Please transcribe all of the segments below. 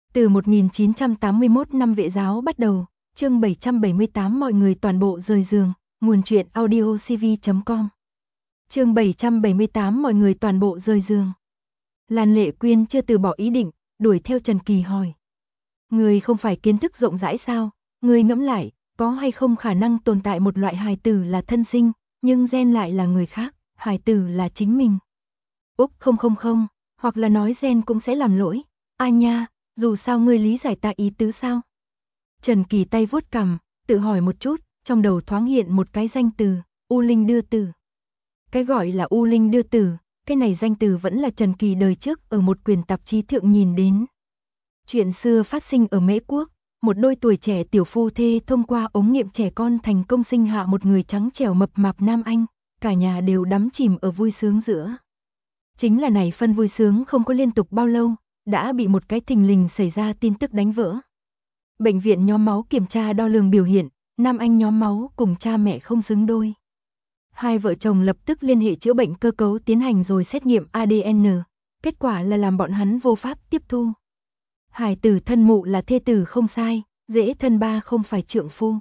Từ 1981 năm vệ giáo bắt đầu, chương 778 mọi người toàn bộ rời giường, nguồn truyện audiocv.com. Chương 778 mọi người toàn bộ rời giường. Lan Lệ Quyên chưa từ bỏ ý định, đuổi theo Trần Kỳ hỏi. Người không phải kiến thức rộng rãi sao, người ngẫm lại, có hay không khả năng tồn tại một loại hài tử là thân sinh, nhưng gen lại là người khác, hài tử là chính mình. Úp không, hoặc là nói gen cũng sẽ làm lỗi, ai nha, dù sao ngươi lý giải ta ý tứ sao? Trần Kỳ tay vuốt cằm, tự hỏi một chút, trong đầu thoáng hiện một cái danh từ, U Linh đưa tử. Cái gọi là U Linh đưa tử, cái này danh từ vẫn là Trần Kỳ đời trước ở một quyển tạp chí thượng nhìn đến. Chuyện xưa phát sinh ở Mễ Quốc, một đôi tuổi trẻ tiểu phu thê thông qua ống nghiệm trẻ con thành công sinh hạ một người trắng trẻo mập mạp nam anh, cả nhà đều đắm chìm ở vui sướng giữa. Chính là này phân vui sướng không có liên tục bao lâu, đã bị một cái thình lình xảy ra tin tức đánh vỡ. Bệnh viện nhóm máu kiểm tra đo lường biểu hiện, nam anh nhóm máu cùng cha mẹ không xứng đôi. Hai vợ chồng lập tức liên hệ chữa bệnh cơ cấu tiến hành rồi xét nghiệm ADN, kết quả là làm bọn hắn vô pháp tiếp thu. Hài tử thân mụ là thê tử không sai, dễ thân ba không phải trượng phu.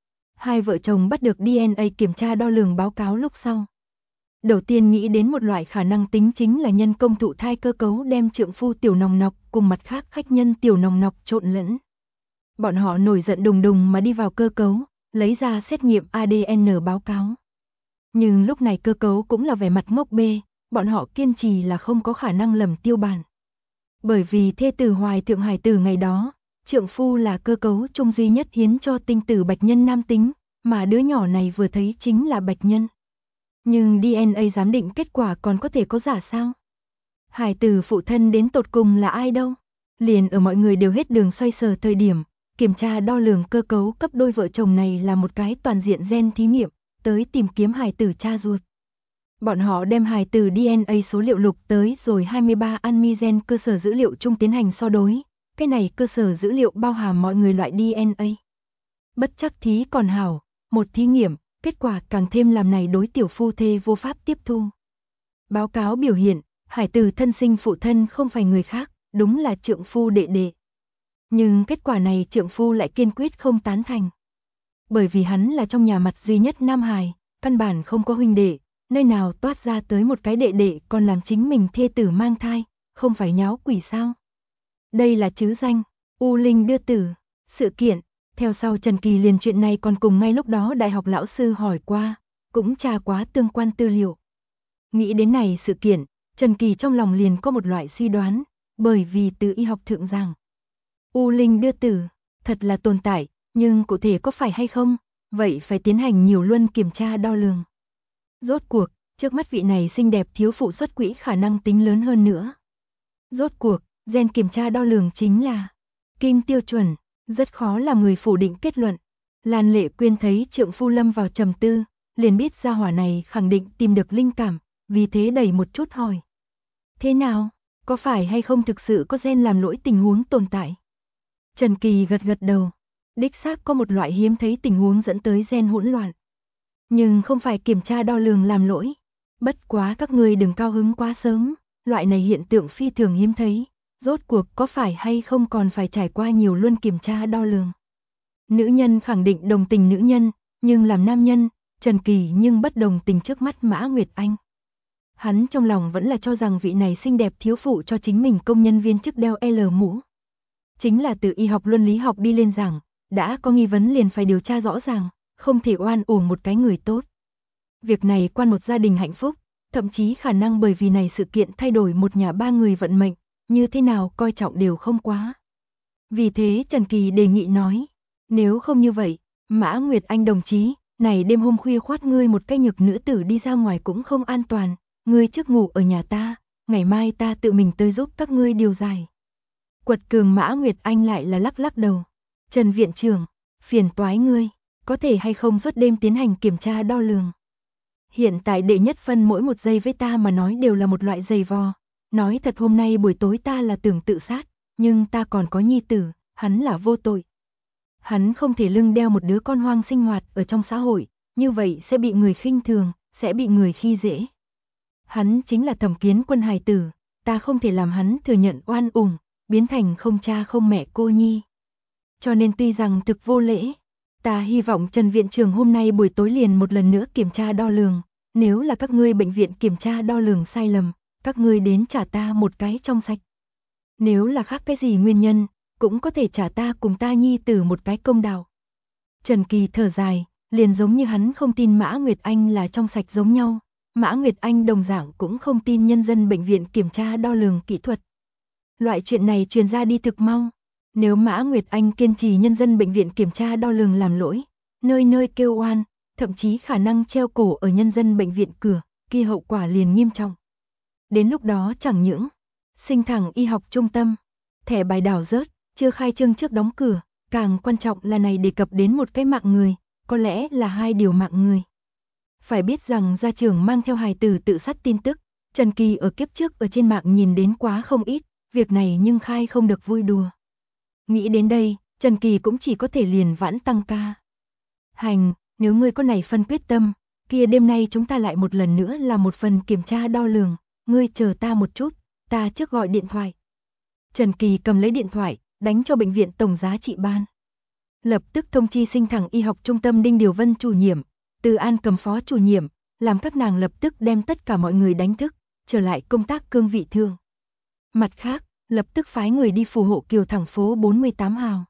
Hai vợ chồng bắt được DNA kiểm tra đo lường báo cáo lúc sau. Đầu tiên nghĩ đến một loại khả năng tính chính là nhân công thụ thai cơ cấu đem trượng phu tiểu nòng nọc cùng mặt khác khách nhân tiểu nòng nọc trộn lẫn. Bọn họ nổi giận đùng đùng mà đi vào cơ cấu, lấy ra xét nghiệm ADN báo cáo. Nhưng lúc này cơ cấu cũng là vẻ mặt ngốc bê, bọn họ kiên trì là không có khả năng lầm tiêu bản. Bởi vì thê tử hoài thượng hài tử ngày đó, trượng phu là cơ cấu chung duy nhất hiến cho tinh tử bạch nhân nam tính, mà đứa nhỏ này vừa thấy chính là bạch nhân. Nhưng DNA giám định kết quả còn có thể có giả sao? Hài tử phụ thân đến tột cùng là ai đâu? Liền ở mọi người đều hết đường xoay sở thời điểm, kiểm tra đo lường cơ cấu cấp đôi vợ chồng này là một cái toàn diện gen thí nghiệm, tới tìm kiếm hài tử cha ruột. Bọn họ đem hài tử DNA số liệu lục tới rồi 23 Anmigen cơ sở dữ liệu chung tiến hành so đối, cái này cơ sở dữ liệu bao hàm mọi người loại DNA. Bất chắc thí còn hảo, một thí nghiệm, kết quả càng thêm làm này đối tiểu phu thê vô pháp tiếp thu. Báo cáo biểu hiện, hài tử thân sinh phụ thân không phải người khác, đúng là trượng phu đệ đệ. Nhưng kết quả này trượng phu lại kiên quyết không tán thành. Bởi vì hắn là trong nhà mặt duy nhất nam hài, căn bản không có huynh đệ, nơi nào toát ra tới một cái đệ đệ còn làm chính mình thê tử mang thai, không phải nháo quỷ sao. Đây là chứ danh, U Linh đưa tử, sự kiện. Theo sau Trần Kỳ liền chuyện này còn cùng ngay lúc đó đại học lão sư hỏi qua, cũng tra quá tương quan tư liệu. Nghĩ đến này sự kiện, Trần Kỳ trong lòng liền có một loại suy đoán, bởi vì từ y học thượng giảng, U Linh đưa tử, thật là tồn tại, nhưng cụ thể có phải hay không, vậy phải tiến hành nhiều luân kiểm tra đo lường. Rốt cuộc, trước mắt vị này xinh đẹp thiếu phụ xuất quỹ khả năng tính lớn hơn nữa. Rốt cuộc, gen kiểm tra đo lường chính là kim tiêu chuẩn, rất khó làm người phủ định kết luận. Lan Lệ Quyên thấy trượng phu lâm vào trầm tư, liền biết gia hỏa này khẳng định tìm được linh cảm, vì thế đẩy một chút hỏi. Thế nào, có phải hay không thực sự có gen làm lỗi tình huống tồn tại? Trần Kỳ gật gật đầu, đích xác có một loại hiếm thấy tình huống dẫn tới gen hỗn loạn. Nhưng không phải kiểm tra đo lường làm lỗi. Bất quá các ngươi đừng cao hứng quá sớm, loại này hiện tượng phi thường hiếm thấy, rốt cuộc có phải hay không còn phải trải qua nhiều luân kiểm tra đo lường. Nữ nhân khẳng định đồng tình nữ nhân, nhưng làm nam nhân, Trần Kỳ nhưng bất đồng tình trước mắt Mã Nguyệt Anh. Hắn trong lòng vẫn là cho rằng vị này xinh đẹp thiếu phụ cho chính mình công nhân viên chức đeo L mũ. Chính là từ y học luân lý học đi lên giảng, đã có nghi vấn liền phải điều tra rõ ràng, không thể oan uổng một cái người tốt. Việc này quan một gia đình hạnh phúc, thậm chí khả năng bởi vì này sự kiện thay đổi một nhà ba người vận mệnh, như thế nào coi trọng đều không quá. Vì thế Trần Kỳ đề nghị nói, nếu không như vậy, Mã Nguyệt Anh đồng chí, này đêm hôm khuya khoát ngươi một cái nhược nữ tử đi ra ngoài cũng không an toàn, ngươi trước ngủ ở nhà ta, ngày mai ta tự mình tới giúp các ngươi điều giải. Quật cường Mã Nguyệt Anh lại là lắc lắc đầu. Trần viện trưởng, phiền toái ngươi, có thể hay không suốt đêm tiến hành kiểm tra đo lường. Hiện tại đệ nhất phân mỗi một giây với ta mà nói đều là một loại giày vò. Nói thật hôm nay buổi tối ta là tưởng tự sát, nhưng ta còn có nhi tử, hắn là vô tội. Hắn không thể lưng đeo một đứa con hoang sinh hoạt ở trong xã hội, như vậy sẽ bị người khinh thường, sẽ bị người khi dễ. Hắn chính là Thẩm Kiến Quân hài tử, ta không thể làm hắn thừa nhận oan uổng, biến thành không cha không mẹ cô nhi. Cho nên tuy rằng thực vô lễ, ta hy vọng Trần viện trưởng hôm nay buổi tối liền một lần nữa kiểm tra đo lường, nếu là các ngươi bệnh viện kiểm tra đo lường sai lầm, các ngươi đến trả ta một cái trong sạch. Nếu là khác cái gì nguyên nhân, cũng có thể trả ta cùng ta nhi tử một cái công đạo. Trần Kỳ thở dài, liền giống như hắn không tin Mã Nguyệt Anh là trong sạch giống nhau, Mã Nguyệt Anh đồng dạng cũng không tin nhân dân bệnh viện kiểm tra đo lường kỹ thuật. Loại chuyện này truyền ra đi thực mau. Nếu Mã Nguyệt Anh kiên trì nhân dân bệnh viện kiểm tra đo lường làm lỗi, nơi nơi kêu oan, thậm chí khả năng treo cổ ở nhân dân bệnh viện cửa, kia hậu quả liền nghiêm trọng. Đến lúc đó chẳng những Sinh Thẳng Y học trung tâm, thẻ bài đảo rớt, chưa khai trương trước đóng cửa, càng quan trọng là này đề cập đến một cái mạng người, có lẽ là 2 điều mạng người. Phải biết rằng gia trưởng mang theo hài tử tự sát tin tức, Trần Kỳ ở kiếp trước ở trên mạng nhìn đến quá không ít, việc này nhưng khai không được vui đùa. Nghĩ đến đây, Trần Kỳ cũng chỉ có thể liền vãn tăng ca. Hành, nếu ngươi có này phân quyết tâm, kia đêm nay chúng ta lại một lần nữa làm một phần kiểm tra đo lường, ngươi chờ ta một chút, ta trước gọi điện thoại. Trần Kỳ cầm lấy điện thoại, đánh cho bệnh viện tổng giá trị ban. Lập tức thông chi Sinh Thẳng Y học trung tâm Đinh Điều Vân chủ nhiệm, Từ An cầm phó chủ nhiệm, làm các nàng lập tức đem tất cả mọi người đánh thức, trở lại công tác cương vị thường. Mặt khác, lập tức phái người đi phù hộ Kiều thẳng phố 48 hào.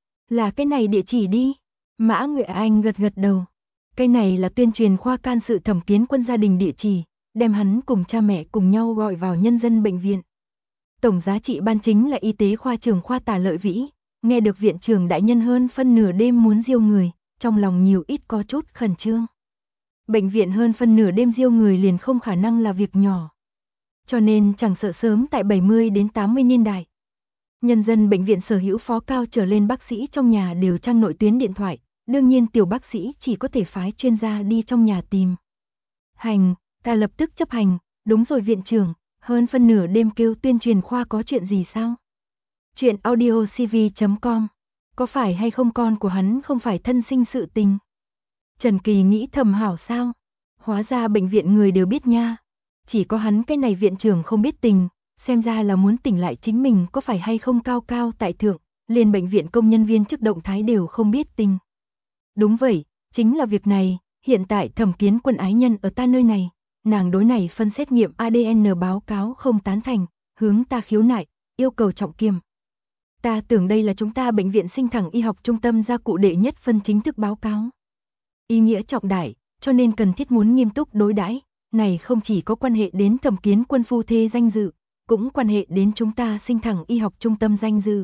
Là cái này địa chỉ đi. Mã Nguyệt Anh gật gật đầu. Cái này là tuyên truyền khoa can sự Thẩm Kiến Quân gia đình địa chỉ, đem hắn cùng cha mẹ cùng nhau gọi vào nhân dân bệnh viện. Tổng giá trị ban chính là y tế khoa trưởng khoa Tả Lợi Vĩ, nghe được viện trưởng đại nhân hơn phân nửa đêm muốn diêu người, trong lòng nhiều ít có chút khẩn trương. Bệnh viện hơn phân nửa đêm diêu người liền không khả năng là việc nhỏ. Cho nên chẳng sợ sớm tại 70 đến 80 niên đại. Nhân dân bệnh viện sở hữu phó cao trở lên bác sĩ trong nhà đều trang nội tuyến điện thoại, đương nhiên tiểu bác sĩ chỉ có thể phái chuyên gia đi trong nhà tìm. Hành, ta lập tức chấp hành, đúng rồi viện trưởng, hơn phân nửa đêm kêu tuyên truyền khoa có chuyện gì sao? Chuyện audiocv.com, có phải hay không con của hắn không phải thân sinh sự tình? Trần Kỳ nghĩ thầm hảo sao? Hóa ra bệnh viện người đều biết nha. Chỉ có hắn cái này viện trưởng không biết tình, xem ra là muốn tỉnh lại chính mình có phải hay không cao cao tại thượng, liền bệnh viện công nhân viên chức động thái đều không biết tình. Đúng vậy, chính là việc này, hiện tại Thẩm Kiến Quân ái nhân ở ta nơi này, nàng đối này phân xét nghiệm ADN báo cáo không tán thành, hướng ta khiếu nại, yêu cầu trọng kiềm. Ta tưởng đây là chúng ta bệnh viện Sinh Thẳng Y học trung tâm gia cụ đệ nhất phân chính thức báo cáo. Ý nghĩa trọng đại, cho nên cần thiết muốn nghiêm túc đối đãi. Này không chỉ có quan hệ đến Thẩm Kiến Quân phu thê danh dự, cũng quan hệ đến chúng ta Sinh Thẳng Y học trung tâm danh dự.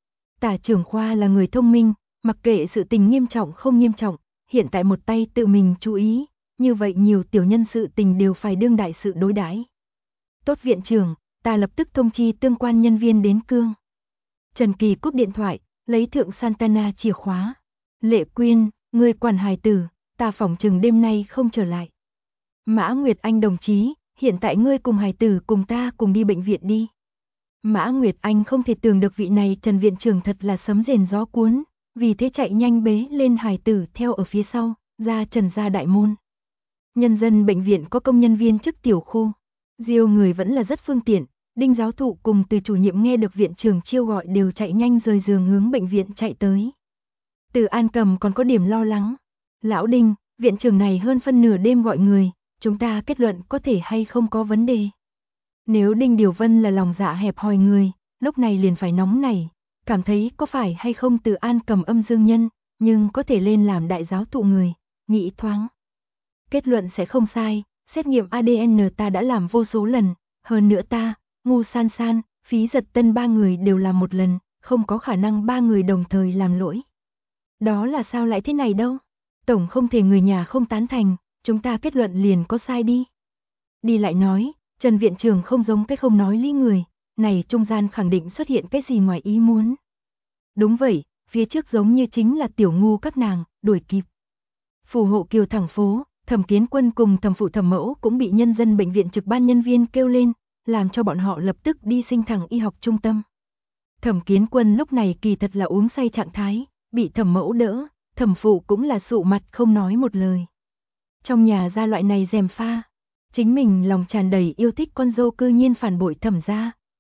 Tả trưởng khoa là người thông minh, mặc kệ sự tình nghiêm trọng không nghiêm trọng, hiện tại một tay tự mình chú ý, như vậy nhiều tiểu nhân sự tình đều phải đương đại sự đối đãi. Tốt viện trưởng, ta lập tức thông chi tương quan nhân viên đến cương. Trần Kỳ cúp điện thoại, lấy thượng Santana chìa khóa. Lệ Quyên, người quản hài tử, ta phỏng chừng đêm nay không trở lại. Mã Nguyệt Anh đồng chí, hiện tại ngươi cùng hài tử cùng ta cùng đi bệnh viện đi. Mã Nguyệt Anh không thể tưởng được vị này Trần viện trưởng thật là sấm rền gió cuốn, vì thế chạy nhanh bế lên hài tử theo ở phía sau, ra Trần gia đại môn. Nhân dân bệnh viện có công nhân viên chức tiểu khu, diêu người vẫn là rất phương tiện, Đinh giáo thụ cùng Từ chủ nhiệm nghe được viện trưởng chiêu gọi đều chạy nhanh rời giường hướng bệnh viện chạy tới. Từ An Cầm còn có điểm lo lắng. Lão Đinh, viện trưởng này hơn phân nửa đêm gọi người, chúng ta kết luận có thể hay không có vấn đề. Nếu Đinh Điều Vân là lòng dạ hẹp hòi người, lúc này liền phải nóng nảy, cảm thấy có phải hay không Từ An Cầm âm dương nhân, nhưng có thể lên làm đại giáo thụ người, nghĩ thoáng. Kết luận sẽ không sai, xét nghiệm ADN ta đã làm vô số lần, hơn nữa ta, Ngu San San, Phí Giật Tân 3 người đều làm một lần, không có khả năng 3 người đồng thời làm lỗi. Đó là sao lại thế này đâu? Tổng không thể người nhà không tán thành, chúng ta kết luận liền có sai đi. Đi lại nói, Trần viện trưởng không giống cái không nói lý người, này trung gian khẳng định xuất hiện cái gì ngoài ý muốn. Đúng vậy, phía trước giống như chính là tiểu ngu các nàng, đuổi kịp. Phù hộ Kiều thẳng phố, Thẩm Kiến Quân cùng thẩm phụ thẩm mẫu cũng bị nhân dân bệnh viện trực ban nhân viên kêu lên, làm cho bọn họ lập tức đi Sinh Thẳng Y học trung tâm. Thẩm Kiến Quân lúc này kỳ thật là uống say trạng thái, bị thẩm mẫu đỡ, thẩm phụ cũng là sụ mặt không nói một lời. Trong nhà ra loại này gièm pha, chính mình lòng tràn đầy yêu thích con dâu cư nhiên phản bội thẩm gia,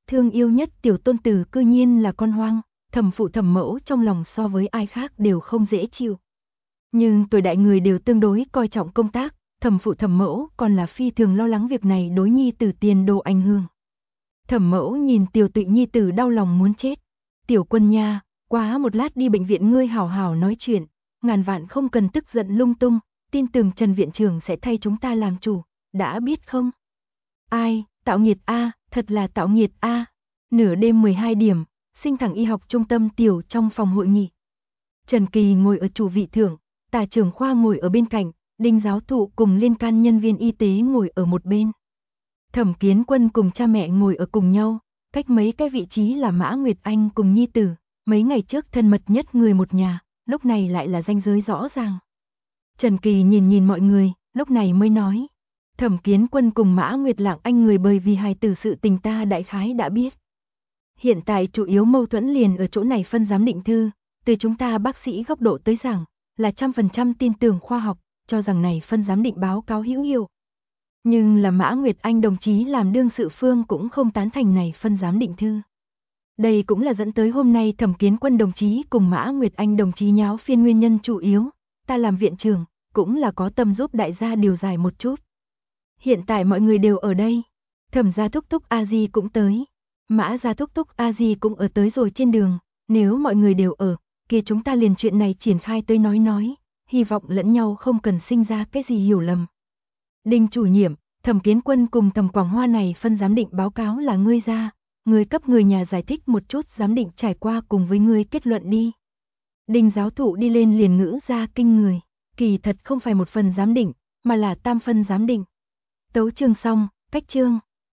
thương yêu nhất tiểu tôn tử cư nhiên là con hoang, thẩm phụ thẩm mẫu trong lòng so với ai khác đều không dễ chịu. Nhưng tuổi đại người đều tương đối coi trọng công tác, thẩm phụ thẩm mẫu còn là phi thường lo lắng việc này đối nhi tử tiền đồ ảnh hưởng. Thẩm mẫu nhìn tiểu tụy nhi tử đau lòng muốn chết. Tiểu Quân nha, quá một lát đi bệnh viện ngươi hảo hảo nói chuyện, ngàn vạn không cần tức giận lung tung, tin tưởng Trần viện trưởng sẽ thay chúng ta làm chủ, đã biết không? Ai, tạo nghiệt a, thật là tạo nghiệt a. Nửa đêm 12 điểm, Sinh Thẳng Y học trung tâm tiểu trong phòng hội nghị. Trần Kỳ ngồi ở chủ vị thượng, Tả trưởng khoa ngồi ở bên cạnh, Đinh giáo thụ cùng liên can nhân viên y tế ngồi ở một bên. Thẩm Kiến Quân cùng cha mẹ ngồi ở cùng nhau, cách mấy cái vị trí là Mã Nguyệt Anh cùng nhi tử, mấy ngày trước thân mật nhất người một nhà, lúc này lại là ranh giới rõ ràng. Trần Kỳ nhìn mọi người, lúc này mới nói, Thẩm Kiến Quân cùng Mã Nguyệt Lạng Anh người bởi vì hài tử sự tình ta đại khái đã biết. Hiện tại chủ yếu mâu thuẫn liền ở chỗ này phân giám định thư, từ chúng ta bác sĩ góc độ tới rằng, là 100% tin tưởng khoa học, cho rằng này phân giám định báo cáo hữu hiệu. Nhưng là Mã Nguyệt Anh đồng chí làm đương sự phương cũng không tán thành này phân giám định thư. Đây cũng là dẫn tới hôm nay Thẩm Kiến Quân đồng chí cùng Mã Nguyệt Anh đồng chí nháo phiên nguyên nhân chủ yếu, ta làm viện trưởng, cũng là có tâm giúp đại gia điều giải một chút. Hiện tại mọi người đều ở đây, Thẩm gia thúc thúc A Di cũng tới, Mã gia thúc thúc A Di cũng ở tới rồi trên đường, nếu mọi người đều ở, kia chúng ta liền chuyện này triển khai tới nói, hy vọng lẫn nhau không cần sinh ra cái gì hiểu lầm. Đinh chủ nhiệm, Thẩm Kiến Quân cùng Thẩm Quảng Hoa này phân giám định báo cáo là ngươi ra, ngươi cấp người nhà giải thích một chút giám định trải qua cùng với ngươi kết luận đi. Đinh giáo thụ đi lên liền ngữ ra kinh người, kỳ thật không phải một phần giám định, mà là tam phân giám định. Tấu chương xong, cách chương.